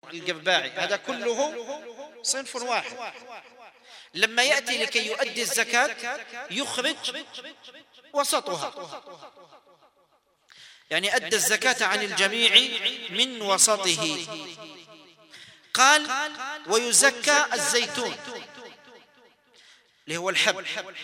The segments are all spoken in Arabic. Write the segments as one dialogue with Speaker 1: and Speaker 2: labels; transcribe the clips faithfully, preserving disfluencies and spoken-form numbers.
Speaker 1: القباعي، هذا كله صنف واحد. لما يأتي لكي يؤدي الزكاة يخرج وسطها، يعني أدى الزكاة عن الجميع من وسطه. قال ويزكى الزيتون اللي هو الحب.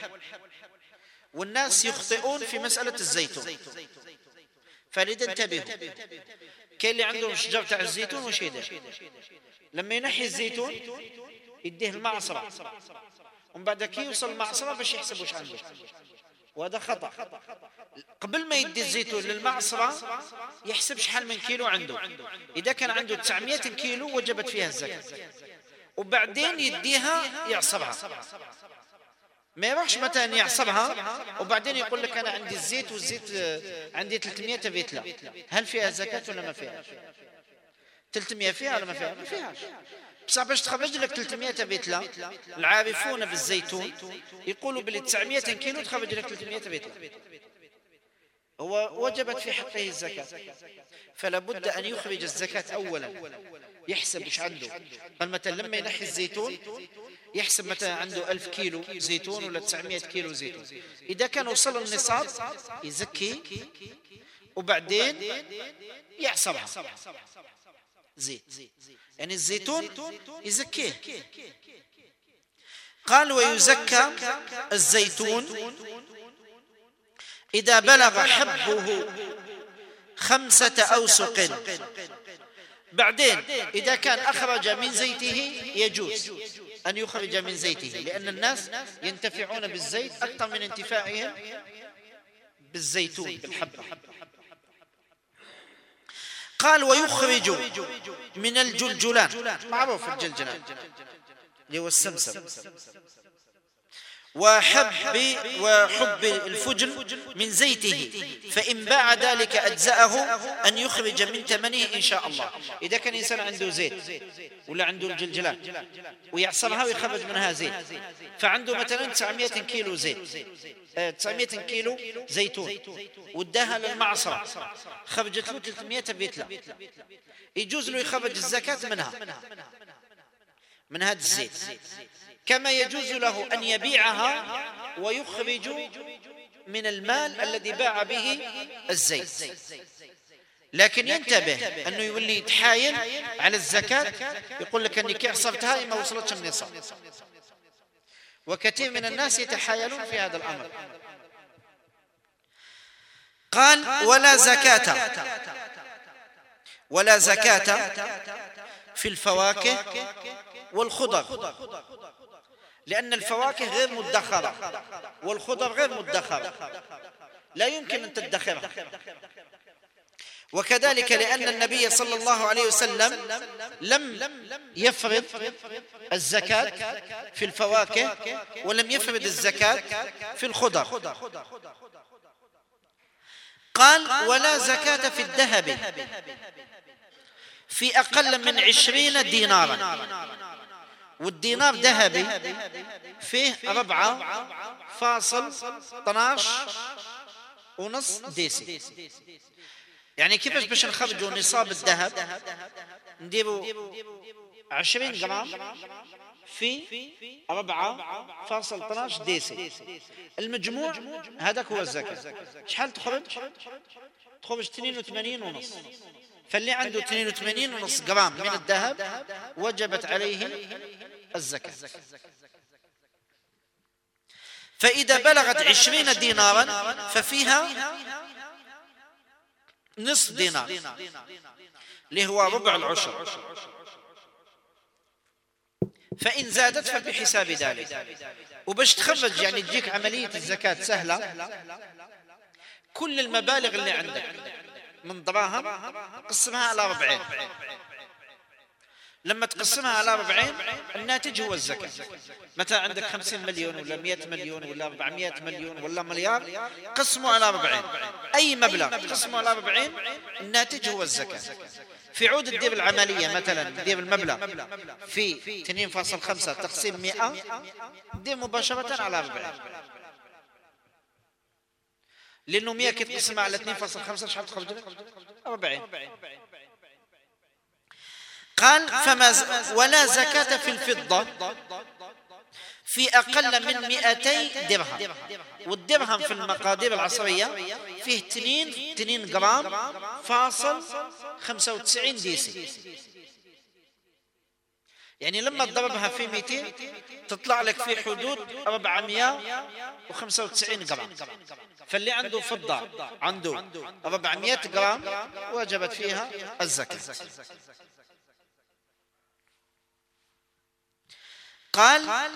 Speaker 1: والناس يخطئون في مسألة الزيتون، فلذا انتبهوا. كاين اللي عندهم شجرة تاع الزيتون وش يدير؟ لما ينحي الزيتون يديه المعصرة، ومن بعد كي يوصل المعصرة باش يحسب وش عنده، وهذا خطأ. قبل ما يدي الزيتون للمعصرة يحسب شحال من كيلو عنده. إذا كان عنده تسعمائة كيلو وجبت فيها الزكاة، وبعدين يديها يعصرها. ما يروحش مثلا يعصرها وبعدين يقول لك أنا عندي الزيت والزيت عندي ثلاثمائة فيتلة، هل فيها زكاة ولا ما فيها؟ ثلاثمائة فيها ولا ما فيها؟ ما فيهاش. بصح باش تخرج لك ثلاثمائة فيتلة، العارفون بالزيتون يقولوا بلي تسعمائة كيلو تخرج لك ثلاثمائة فيتلة، هو وجبت في حقه الزكاة. فلا بد أن يخرج الزكاة أولا، يحسب وش عنده. قال مثلا لما ينحي الزيتون يحسب مثلا عنده ألف كيلو زيتون ولا تسعمائة كيلو زيتون. إذا كان وصل النصاب يزكي وبعدين يعصرها زيت، يعني الزيتون يزكيه. قال ويزكى الزيتون إذا بلغ حبه خمسة أوسق. بعدين إذا كان أخرج من زيته يجوز أن يخرج من زيته، لأن الناس ينتفعون بالزيت أكثر من انتفاعهم بالزيتون بالحبة. قال ويخرج من الجلجلان، معروف الجلجلان اللي هو السمسم، وحب وحب الفجل من زيته، فإن باع ذلك أجزأه أن يخرج من ثمنه إن شاء الله. إذا كان إنسان عنده زيت ولا عنده الجلجلان ويعصرها ويخرج منها زيت، فعنده مثلا تسعمائة كيلو زيت، تسعمائة كيلو زيتون، وداها للمعصرة خرجت له ثلاثمائة فيتلة، يجوز له يخرج الزكاة منها، من هذا الزيت، كما يجوز له أن يبيعها ويخرج من المال الذي باع به الزيت. لكن ينتبه أنه يولي يتحايل على الزكاة، يقول لك أني كي عصرتها ما وصلتش النصاب، وكثير من الناس يتحايلون في هذا الأمر. قال ولا زكاة ولا زكاة في الفواكه والخضر، لأن الفواكه غير مدخرة والخضر غير مدخرة، لا يمكن أن تدخرها. وكذلك لأن النبي صلى الله عليه وسلم لم يفرض الزكاة في الفواكه ولم يفرض الزكاة في الخضر. قال ولا زكاة في الذهب في أقل من عشرين دينارا، والدينار ذهبي فيه ربعة فاصل اثناش ونص ديسي. يعني كيفاش باش نخرجوا نصاب الذهب؟ نديروا عشرين جرام في ربعة فاصل اثناش ديسي، المجموع هذاك هو الزكاة. شحال تخرج؟ تخرج اثنين وثمانين ونص. فاللي عنده اثنين وثمانين ونص جرام من الذهب وجبت عليه الزكاة. فإذا بلغت عشرين دينارا ففيها نصف دينار اللي هو ربع العشر، فإن زادت فبحساب ذلك. وباش تخرج يعني تجيك عملية الزكاة سهلة، كل المبالغ اللي عندك من دراهم قسمها على ربعين، لما تقسمها على ربعين الناتج هو الزكاة. مثلا عندك خمسين مليون ولا مئة مليون ولا أربعمائة مليون ولا مليار، قسموا على ربعين، أي مبلغ قسموا على ربعين الناتج هو الزكاة. في عود تدير العملية مثلا تدير المبلغ في اثنين فاصل خمسة تقسيم مئة، تدير مباشرة على ربعين، لأنه مئة كي تقسمها على اثنين فاصل خمسة شحال تخرج لك؟ أربعين. قال فما ز... ولا زكاة في الفضة في أقل من مئتي درهم. والدرهم في المقادير العصرية فيه اثنين اثنين جرام فاصل خمسة وتسعين دي سي، يعني لما تضربها في مئتين تطلع لك في حدود أربعمائة وخمسة وتسعين جرام. فاللي عنده فضة عنده أربعمائة جرام وجبت فيها الزكاة. قال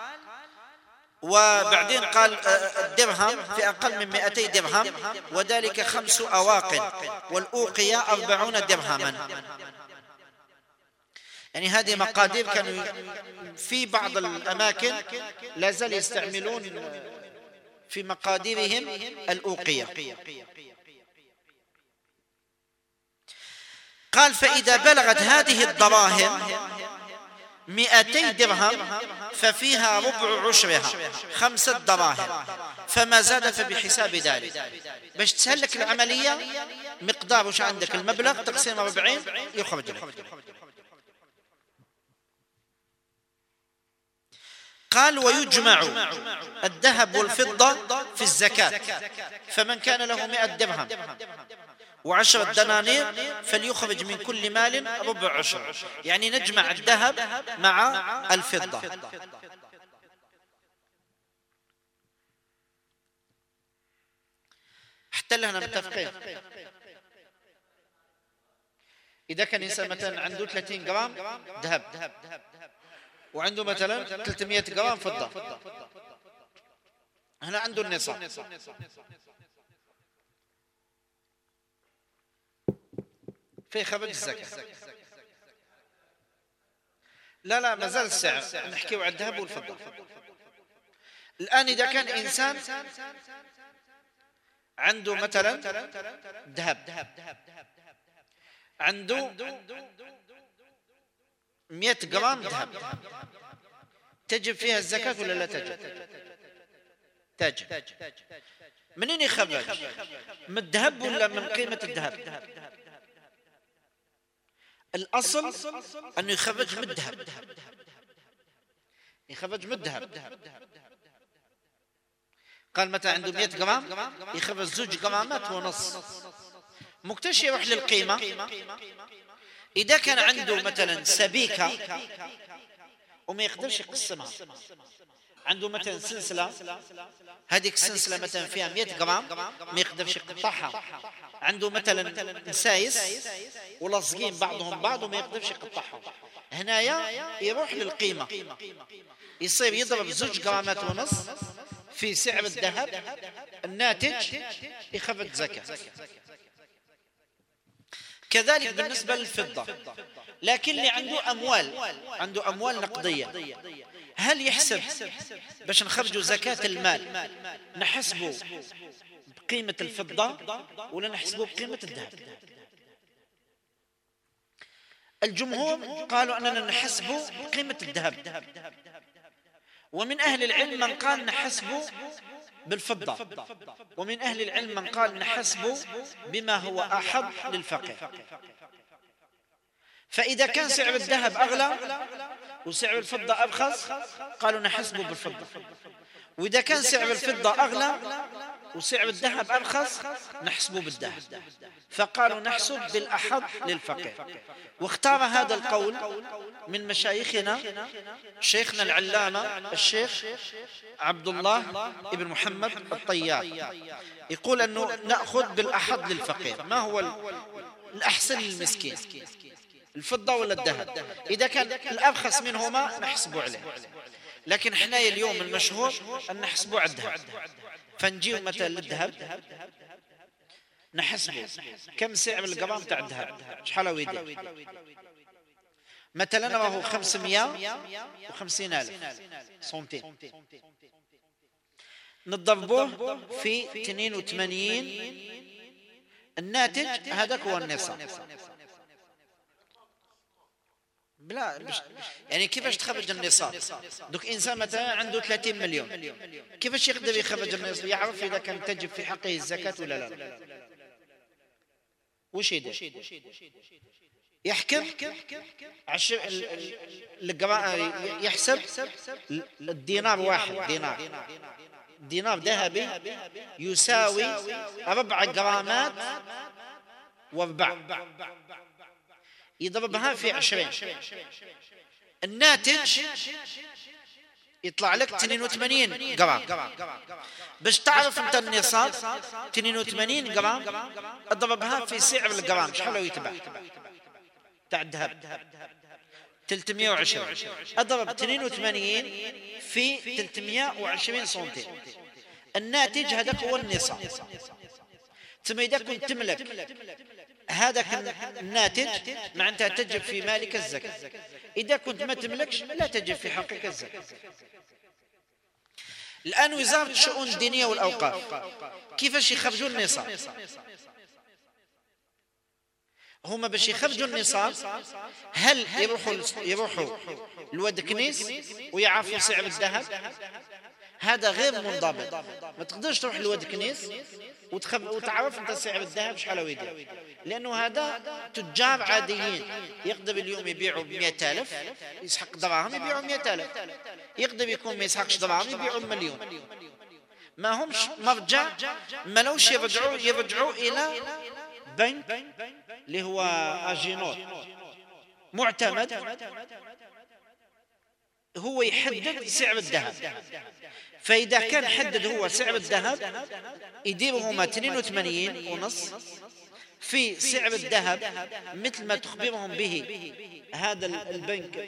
Speaker 1: وبعدين قال الدرهم في أقل من مئتي درهم وذلك خمس أواق والأوقية أربعون درهما. يعني هذه مقادير كانوا في بعض الأماكن لا زال يستعملون في مقاديرهم الأوقية. قال فإذا بلغت هذه الدراهم مئتي درهم ففيها ربع عشرها خمسة دراهم، فما زاد فبحساب ذلك. باش تسهلك العملية مقدار وش عندك المبلغ تقسيم أربعين يخرج لك. قال ويجمع الذهب والفضة في الزكاة، فمن كان له مئة درهم وعشرة دنانير فليخرج من كل مال ربع عشر. يعني نجمع الذهب مع الفضة. حتى لهنا متفقين. إذا كان إنسان مثلا عنده ثلاثين جرام ذهب وعنده مثلا ثلاثمائة جرام فضة، هنا عنده النصاب. في خرج الزكاة. لا لا ما زال السعر، نحكي على الذهب والفضة. الآن إذا كان إنسان عنده مثلا ذهب عنده مئة جرام ذهب، تجب فيها الزكاة ولا لا تجب؟ تجب. منين يخرج؟ من الذهب ولا من قيمة الذهب؟ الأصل أنه يخرج من الذهب، يخرج من الذهب. قال متى عنده مئة جرام يخرج زوج جرامات ونص، مكتش يروح للقيمة. إذا كان عنده مثلا سبيكة وما يقدرش يقسمها، عنده مثلا سلسلة، هذيك السلسلة مثلا فيها مئة جرام ما يقدرش يقطعها، عنده مثلا نسايس ولصقين بعضهم بعض وما يقدرش يقطعهم، هنايا يروح للقيمة، يصير يضرب زوج جرامات ونص في سعر الذهب الناتج يخرج زكاة. كذلك بالنسبة للفضة. لكن اللي عنده أموال، عنده أموال نقدية، هل يحسب باش نخرجوا زكاة المال نحسبه بقيمة الفضة ولا نحسبه بقيمة الذهب؟ الجمهور قالوا أننا نحسبه بقيمة الذهب، ومن أهل العلم من قال نحسبه بالفضة، ومن أهل العلم من قال نحسبه بما هو أحب للفقير. فإذا كان سعر الذهب أغلى وسعر الفضة أرخص قالوا نحسبه بالفضة، وإذا كان سعر الفضة أغلى وسعر الذهب أرخص نحسبه بالذهب، فقالوا نحسب بالأحب للفقير. واختار هذا القول من مشايخنا شيخنا العلامة الشيخ عبد الله ابن محمد الطيار، يقول أنه نأخذ بالأحب للفقير. ما هو الأحسن للمسكين، الفضة ولا الذهب؟ إذا كان الأرخص منهما نحسبه عليه، لكن احنا اليوم المشهور أن نحسبه على الذهب. فنجيو مثلا للذهب نحسبه كم سعر الجرام تاع الذهب، شحال هو يدير؟ مثلا راهو خمسمائة وخمسين ألف سنتين، نضربوه في اثنين وثمانين، الناتج هذاك هو النصاب. بلا بش يعني كيفاش تخرج النصاب؟ دوك انسان مثلا عنده ثلاثين مليون، كيفاش يقدر يخرج النصاب؟ يعرف اذا كان تجب في حقه الزكاة ولا لا؟ وش يدير؟ يحكم عشر يحسب الدينار واحد، دينار دينار ذهبي يساوي أربع جرامات واربع، يضربها في عشرين، الناتج يطلع لك اثنين وثمانين جرام. باش تعرف انت النصاب اثنين وثمانين جرام اضربها في سعر الجرام شحال يتباع تاع الذهب ثلاثمئة وعشرين، اضرب اثنين وثمانين في ثلاثمئة وعشرين سنتيم، الناتج هذاك هو النصاب. ثم اذا كنت تملك هذاك الناتج معناتها تجب في مالك الزكاة، إذا كنت ما تملكش لا تجب في حقك الزكاة. الآن وزارة الشؤون الدينية والأوقاف كيفاش يخرجوا النصاب؟ هما باش يخرجوا النصاب هل يروحوا يروحوا لواد كنيس ويعرفوا سعر الذهب؟ هذا غير منضبط، ما تقدرش تروح لواد كنيس وتعرف انت سعر الذهب شحال ويدير، لانه هذا تجار عاديين يقدر اليوم يبيعوا ب مئة ألف يسحق دراهم يبيعوا مئة ألف، يقدر يكون ما يسحقش دراهم يبيعوا مليون، ما همش مرجع، ما لوش يرجعوا يرجعوا الى بنك اللي هو اجينوت معتمد هو يحدد سعر الذهب. فإذا كان حدد هو سعر الذهب يديروا هما اثنين وثمانين ونص في سعر الذهب مثل ما تخبرهم به هذا البنك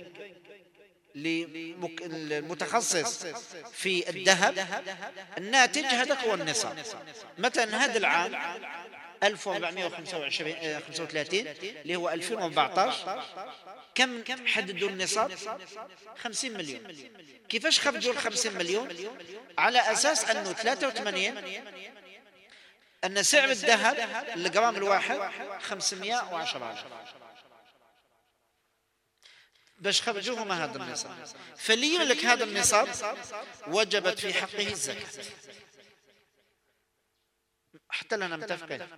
Speaker 1: المتخصص في الذهب، الناتج هذا هو النصاب. مثلا هذا العام ألف وأربعمئة وخمسة وثلاثين اللي هو ألفين وأربعة عشر كم حددوا النصاب؟ خمسين مليون. كيفاش خرجوا ال خمسين مليون؟ على أساس أنه ثلاثة وثمانين أن سعر الذهب الجرام الواحد خمسمئة وعشرة باش خرجوهم هذا النصاب. فاللي يملك هذا النصاب وجبت في حقه الزكاة. حتى لنا متفقين.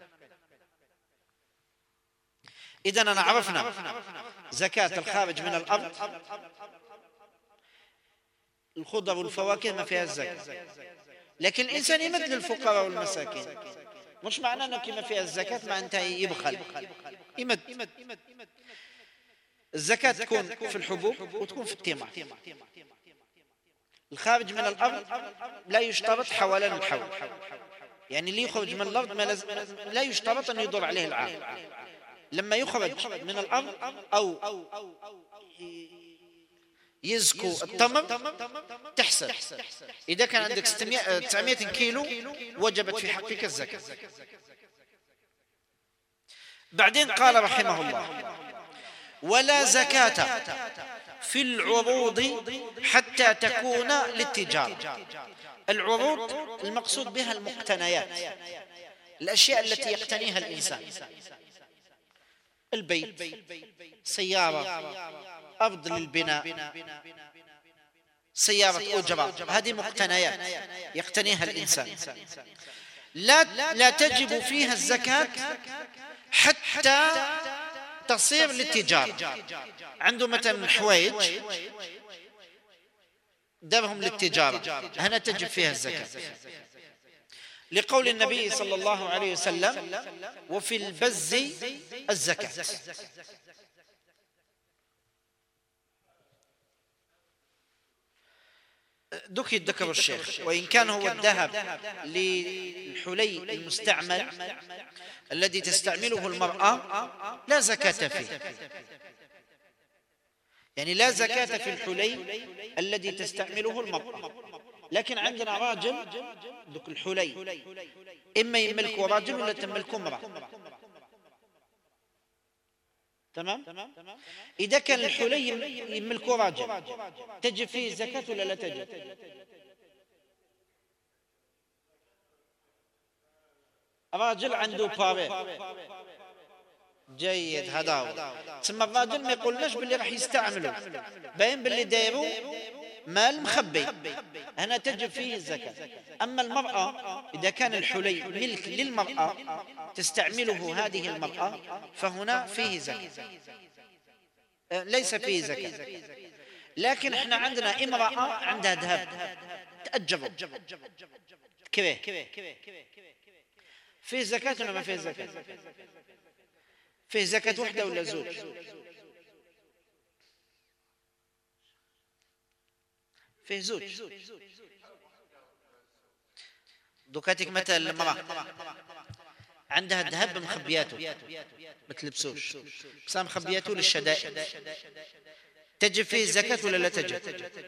Speaker 1: إذا أنا عرفنا زكاة الخارج من الأرض، الخضر والفواكه ما فيها الزكاة، لكن الإنسان يمد للفقراء والمساكين، مش معناه أنه كما فيها الزكاة ما أنت يبخل، يمد. الزكاة تكون في الحبوب وتكون في الثمار. الخارج من الأرض لا يشترط حوالين الحول، يعني اللي يخرج من الأرض ما لا يشترط أن يضر عليه العام. لما يخرج من الأرض أو يزكو التمر تحسب، إذا كان عندك تسعمئة كيلو وجبت في حقك الزكاة. بعدين قال رحمه الله: ولا زكاة في العروض حتى تكون للتجارة. العروض المقصود بها المقتنيات، الأشياء التي يقتنيها الإنسان، البيت، سيارة، أرض للبناء، سيارة أجرة، هذه مقتنيات يقتنيها الإنسان، لا لا تجب فيها الزكاة حتى تصير للتجارة. عنده مثلا حوائج درهم للتجارة، هنا تجب فيها الزكاة، لقول النبي صلى الله عليه وسلم: وفي البز الزكاة. دوك يذكر الشيخ: وإن كان هو الذهب للحلي المستعمل الذي تستعمله المرأة لا زكاة فيه، يعني لا زكاة في الحلي الذي تستعمله المرأة. لكن عندنا راجل دوك الحلي إما يملكه راجل ولا تملكه امرأة، تمام؟ إذا كان الحلي يملكه راجل تجب فيه زكاة ولا لا تجب؟ راجل عنده باري جيد، هذا هو. ثم الراجل ما يقولناش باللي راح يستعمله، باين باللي دايروا مال مخبي، هنا تجب فيه الزكاة. أما المرأة إذا كان الحلي ملك للمرأة تستعمله هذه المرأة فهنا فيه زكاة، ليس فيه زكاة. لكن احنا عندنا امرأة عندها ذهب تأجره كيف فيه زكاة ولا ما فيه زكاة؟ فيه زكاة وحدة ولا زوج؟ فيه زوج. دوكاتك مثل المرأة عندها الذهب مخبياته ما تلبسوش، بس مخبياته للشدائد، تجب فيه الزكاة ولا لا تجب؟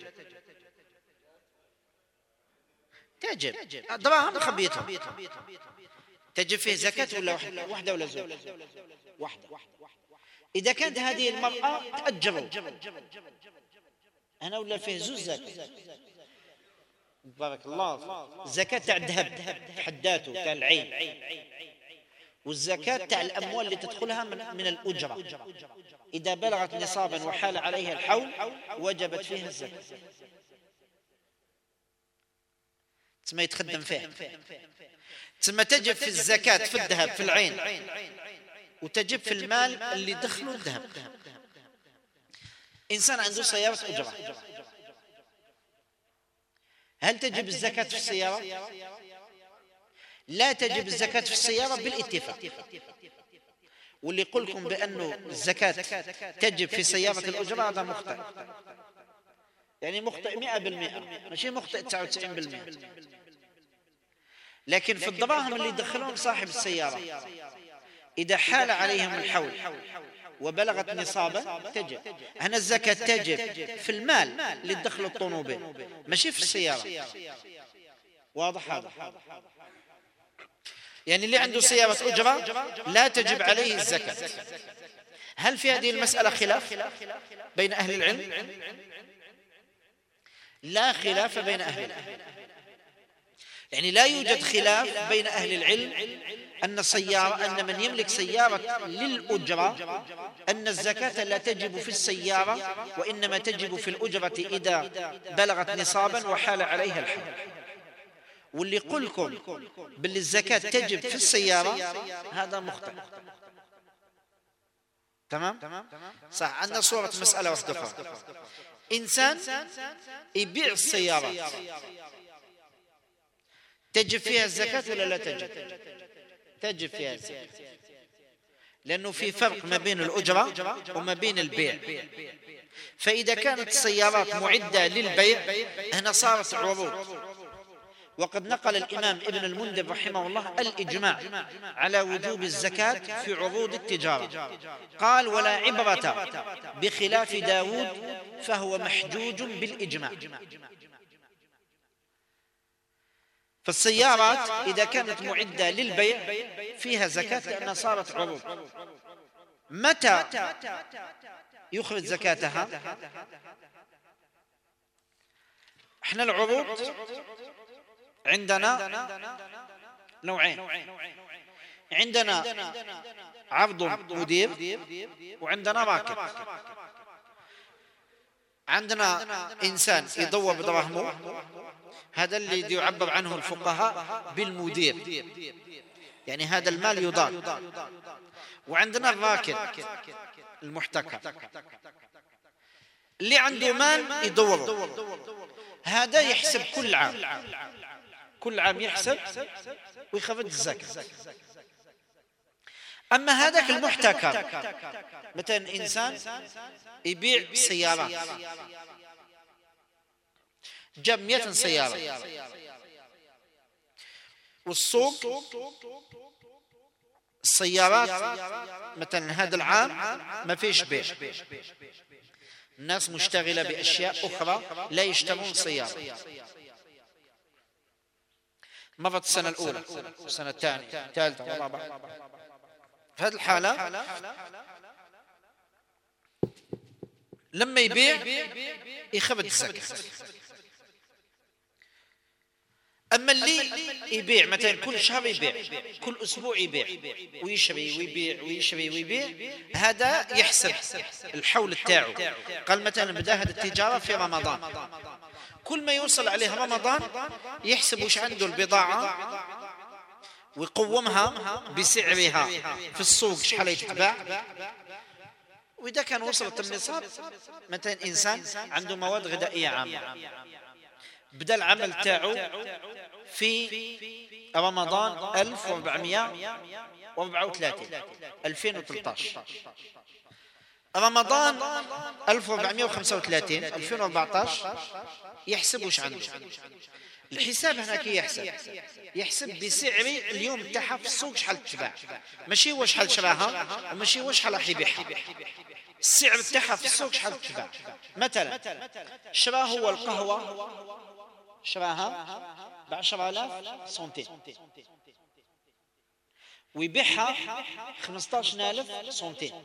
Speaker 1: تجب. دراهم مخبيتها تجب فيه زكاة ولا وحدة؟ وحدة ولا زوج؟ وحدة. إذا كانت هذه المرأة تأجره أنا ولا فيه زوج زكاة؟ بارك الله. الزكاة تاع الذهب حداته تاع العين، والزكاة تاع الأموال اللي تدخلها من, من الأجرة إذا بلغت نصابا وحال عليها الحول وجبت فيها الزكاة. ثم يتخدم فيها، ثم تجب في الزكاة في الذهب في العين، وتجب في المال اللي دخلوا الذهب. إنسان عنده سيارة أجرة، هل تجب الزكاة في السيارة؟ لا تجب الزكاة في السيارة بالاتفاق. واللي يقول لكم بأنه الزكاة تجب في سيارة الأجرة هذا مخطئ، يعني مخطئ مئة بالمئة، ماشي مخطئ تسعة وتسعين بالمئة. لكن في الدراهم اللي يدخلون صاحب السيارة إذا حال عليهم الحول وبلغت نصابا تجب. هنا الزكاة تجب في المال اللي تدخل الطنوبين ماشي في السيارة. واضح هذا؟ يعني اللي عنده سيارة أجرة لا تجب عليه الزكاة. هل في هذه المسألة خلاف بين أهل العلم؟ لا خلاف بين أهل العلم، يعني لا يوجد خلاف بين أهل العلم أن سيارة أن من يملك سيارة للأجرة أن الزكاة لا تجب في السيارة وإنما تجب في الأجرة إذا بلغت نصابا وحال عليها الحول. واللي يقول لكم باللي الزكاة تجب في السيارة هذا مخطئ. تمام؟ صح. عندنا صورة مسألة واحدة أخرى، إنسان يبيع السيارة تجب فيها الزكاة ولا لا تجب؟ تجب فيها الزكاة، لأنه في فرق ما بين الأجرة وما بين البيع. فإذا كانت السيارات معدة للبيع هنا صارت عروض. وقد نقل الإمام ابن المنذر رحمه الله الإجماع على وجوب الزكاة في عروض التجارة. قال: ولا عبرة بخلاف داود فهو محجوج بالإجماع. فالسيارات إذا كانت معدة للبيع فيها زكاة لأنها صارت عروض. متى يخرج زكاتها؟ احنا العروض عندنا نوعين، عندنا عرض مدير وعندنا راكب. عندنا إنسان يدور بدراهمه، هذا اللي يعبر عنه الفقهاء بالمدير، يعني هذا المال يضاد. وعندنا الراكب المحتكر اللي عنده مال يدوره، هذا يحسب كل عام، كل عام يحسب ويخفض الزكاة. أما هذاك المحتكر مثلا إنسان يبيع سيارات، جاب مئة سيارة والسوق السيارات مثلا هذا العام ما فيش بيع، الناس مشتغلة بأشياء أخرى لا يشترون سيارة. مرت السنة الأولى، السنة الثانية، الثالثة والرابعة. في هذه الحالة لما يبيع يخفض الزكاة. أما اللي يبيع مثلا كل شهر يبيع، كل أسبوع يبيع ويشري ويبيع ويشري ويبيع، هذا يحسب الحول بتاعه. قال مثلا بدأ هذه التجارة في رمضان، كل ما يوصل عليه رمضان يحسب وش عنده البضاعة ويقومها بسعرها في السوق شحال يتباع. وإذا كان وصلت النصاب، مثلا إنسان عنده مواد غذائية عامة، بدأ العمل تاعو في رمضان ألف وأربعمائة وأربعة وثلاثين ألفين وثلاثة عشر، رمضان ألف وأربعمائة وخمسة وثلاثين ألفين وأربعة عشر، يحسب وش عنده. الحساب هنا كي يحسب يحسب بسعر اليوم تاعها في السوق شحال تباع، ماشي هو شحال شراها وماشي هو شحال راح يبيعها، السعر تاعها في السوق شحال تباع. مثلا شرا هو القهوة شراها بعشرة آلاف سنتيم ويبيعها خمسطاش ألف سنتيم،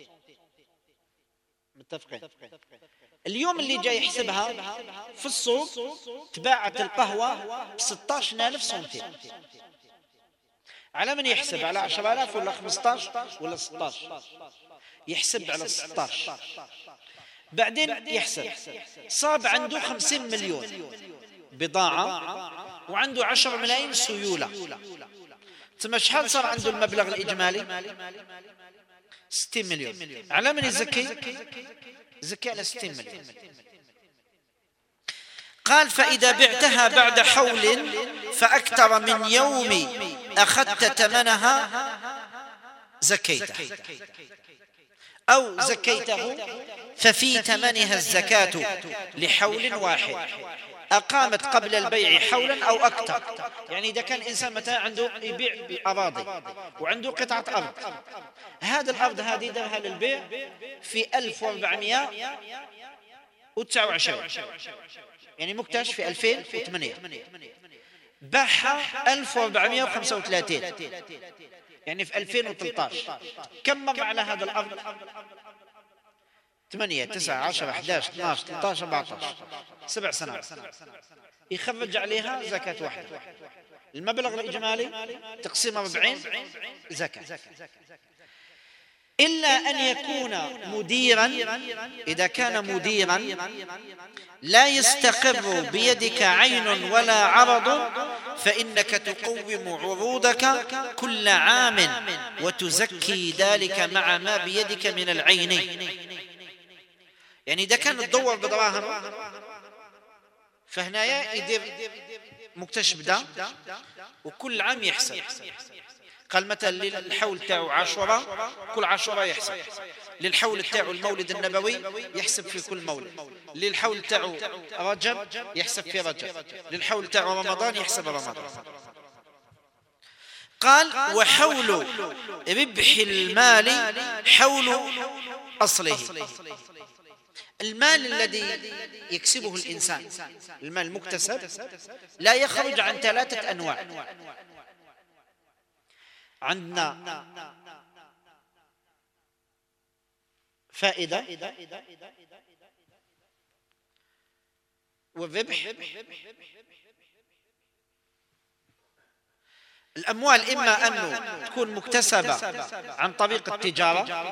Speaker 1: متفقين؟ اليوم اللي جاي يحسبها في السوق تباعت القهوة بستطاش ألف سنتيم. على من يحسب؟ على عشرة آلاف ولا خمسطاش ولا ستطاش؟ يحسب على ستطاش. بعدين يحسب صاب عنده خمسين مليون بضاعة وعنده عشرة ملايين سيولة، ثم شحال صار عنده المبلغ الإجمالي؟ ستين مليون. على من يزكي؟ زكي على ستين مليون. قال فإذا بعتها بعد حول فأكثر من يوم أخذت ثمنها زكيته، أو زكيته ففي ثمنها الزكاة لحول واحد أقامت قبل البيع حولا أو أكثر. يعني إذا كان إنسان مثلا عنده يبيع أراضي وعنده قطعة أرض، هذا الأرض هذه درها للبيع في ألف وأربعمائة وتسعة وعشرين، يعني مكتشف في ألفين وثمانية، باعها ألف وأربعمائة وخمسة وثلاثين يعني في ألفين وثلاثة عشر. كم مر على هذا الأرض؟ ثمانية تسعة عشرة أحد عشر اثنا عشر ثلاثة عشر أربعة عشر، سبع سنوات يخرج عليها زكاة واحدة. المبلغ الإجمالي تقسيم أربعين زكاة، إلا أن يكون مديرا. إذا كان مديرا لا يستقر بيدك عين ولا عرض فإنك تقوم عروضك كل عام وتزكي ذلك مع ما بيدك من العين. يعني إذا كان تدور بدراهم فهنا يدير مكتشف ده وكل عام يحسب. قال مثلا للحول تاعو عاشوراء كل عاشوراء يحسب، للحول تاعو المولد النبوي يحسب في كل مولد، للحول تاعو رجب يحسب في رجب، للحول تاعو رمضان يحسب رمضان. قال وحول ربح المال حول أصله. المال الذي يكسبه الإنسان، المال المكتسب، لا يخرج عن ثلاثة أنواع. عندنا فائدة والربح. الأموال إما أن تكون مكتسبة عن طريق التجارة،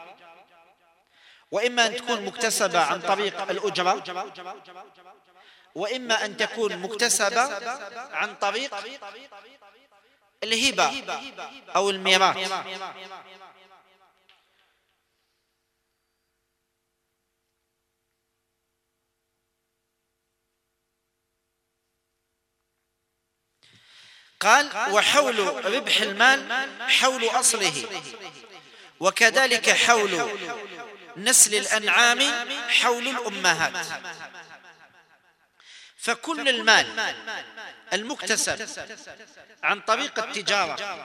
Speaker 1: وإما أن تكون مكتسبة عن طريق الأجرة، وإما أن تكون مكتسبة عن طريق الهبة أو الميراث. قال وحول ربح المال حول أصله، وكذلك حول نسل الأنعام حول الأمهات. فكل المال المكتسب عن طريق التجارة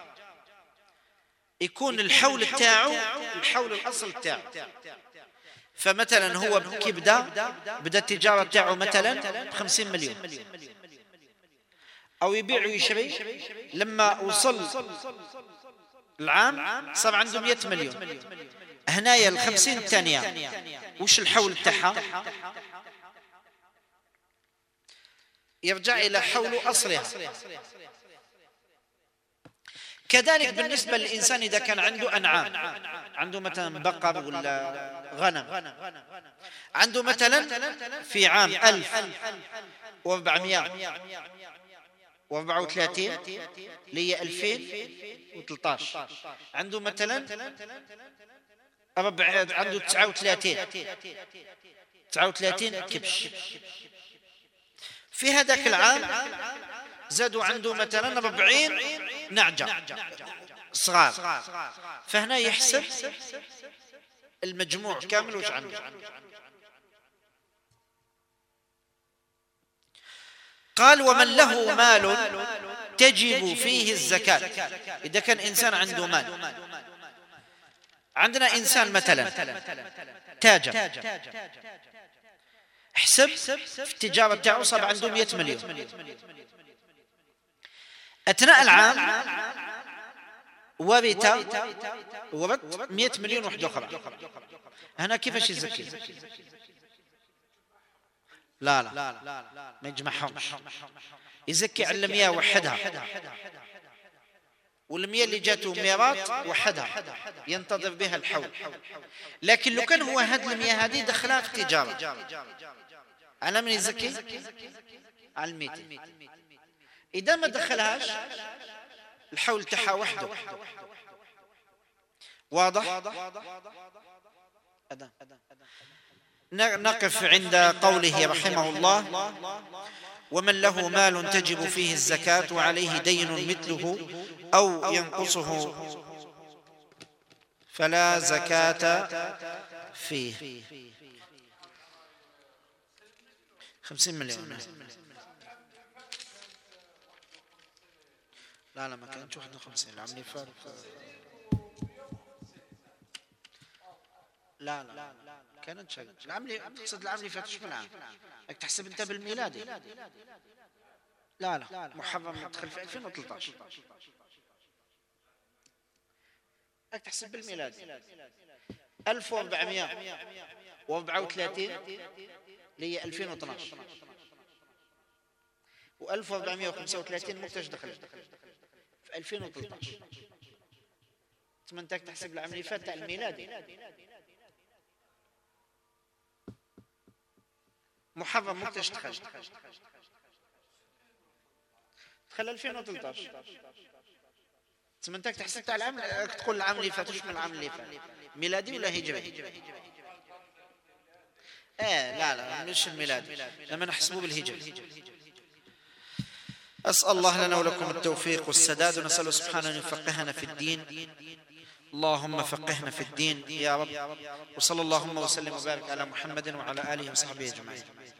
Speaker 1: يكون الحول تاعو الحول الأصل تاعو. فمثلا هو كبدة بدأ التجارة تاعو مثلا بخمسين مليون، أو يبيع ويشري، لما وصل العام صار عنده مئة مليون. هنايا الخمسين الثانية وش الحول تاعها؟ يرجع إلى حول أصلها. كذلك بالنسبة للإنسان إذا كان عنده أنعام، عنده مثلا بقر ولا غنم، عنده مثلا في عام ألف وأربعمائة وأربعة وثلاثين اللي هي ألفين وثلاثة عشر، عنده مثلا عنده تسعة وثلاثين تسعة وثلاثين كبش. في هذاك العام زادوا عنده مثلا أربعين نعجة صغار، فهنا يحسب المجموع كامل وش عنده. قال ومن له مال تجب فيه الزكاة. إذا كان إنسان عنده مال، عندنا إنسان مثلا تاجر، احسب في التجارة تاعو صار عنده مئة مليون، أثناء العام ورث ورث مئة مليون وحدة أخرى، هنا كيفاش يزكي؟ لا لا ما يجمعهمش، يزكي على المياه وحدها، والمياه اللي جاته ميراث وحدها ينتظر بها الحول. لكن لو كان هو هاد المياه هذه دخلها في التجارة، على من يزكي؟ على الميتين. إذا ما دخلهاش الحول تاعها وحده. واضح؟ نقف عند قوله رحمه الله ومن له مال تجب فيه الزكاة وعليه دين مثله أو ينقصه فلا زكاة فيه. خمسين مليون. لا لا ما كانت واحد وخمسين العام اللي فات. لا لا كانت شغل العام اللي تقصد العام اللي فات. شو العام؟ بدك تحسب انت بالميلادي. لا لا محرم يدخل في ألفين وثلاثة عشر. بدك تحسب بالميلادي. ألف وأربعمائة وأربعة وثلاثين اللي هي ألفين واثني عشر، وألف وأربعمائة وخمسة وثلاثين مكتش دخل في ألفين وثلاثة عشر. ثم انت تحسب العام اللي فات تاع الميلادي. محرم مكتش دخل دخل ألفين وثلاثة عشر. ثم انت تحسب تاع العام، تقول العام اللي فات. وش من العام اللي فات؟ ميلادي ولا هجري؟ ايه لا لا مش الميلادي، لما نحسبه بالهجري. أسأل الله لنا ولكم التوفيق والسداد، ونسأله سبحانه أن يفقهنا في الدين. اللهم فقهنا في الدين يا رب. وصلى اللهم وسلم وبارك على محمد وعلى آله وصحبه أجمعين.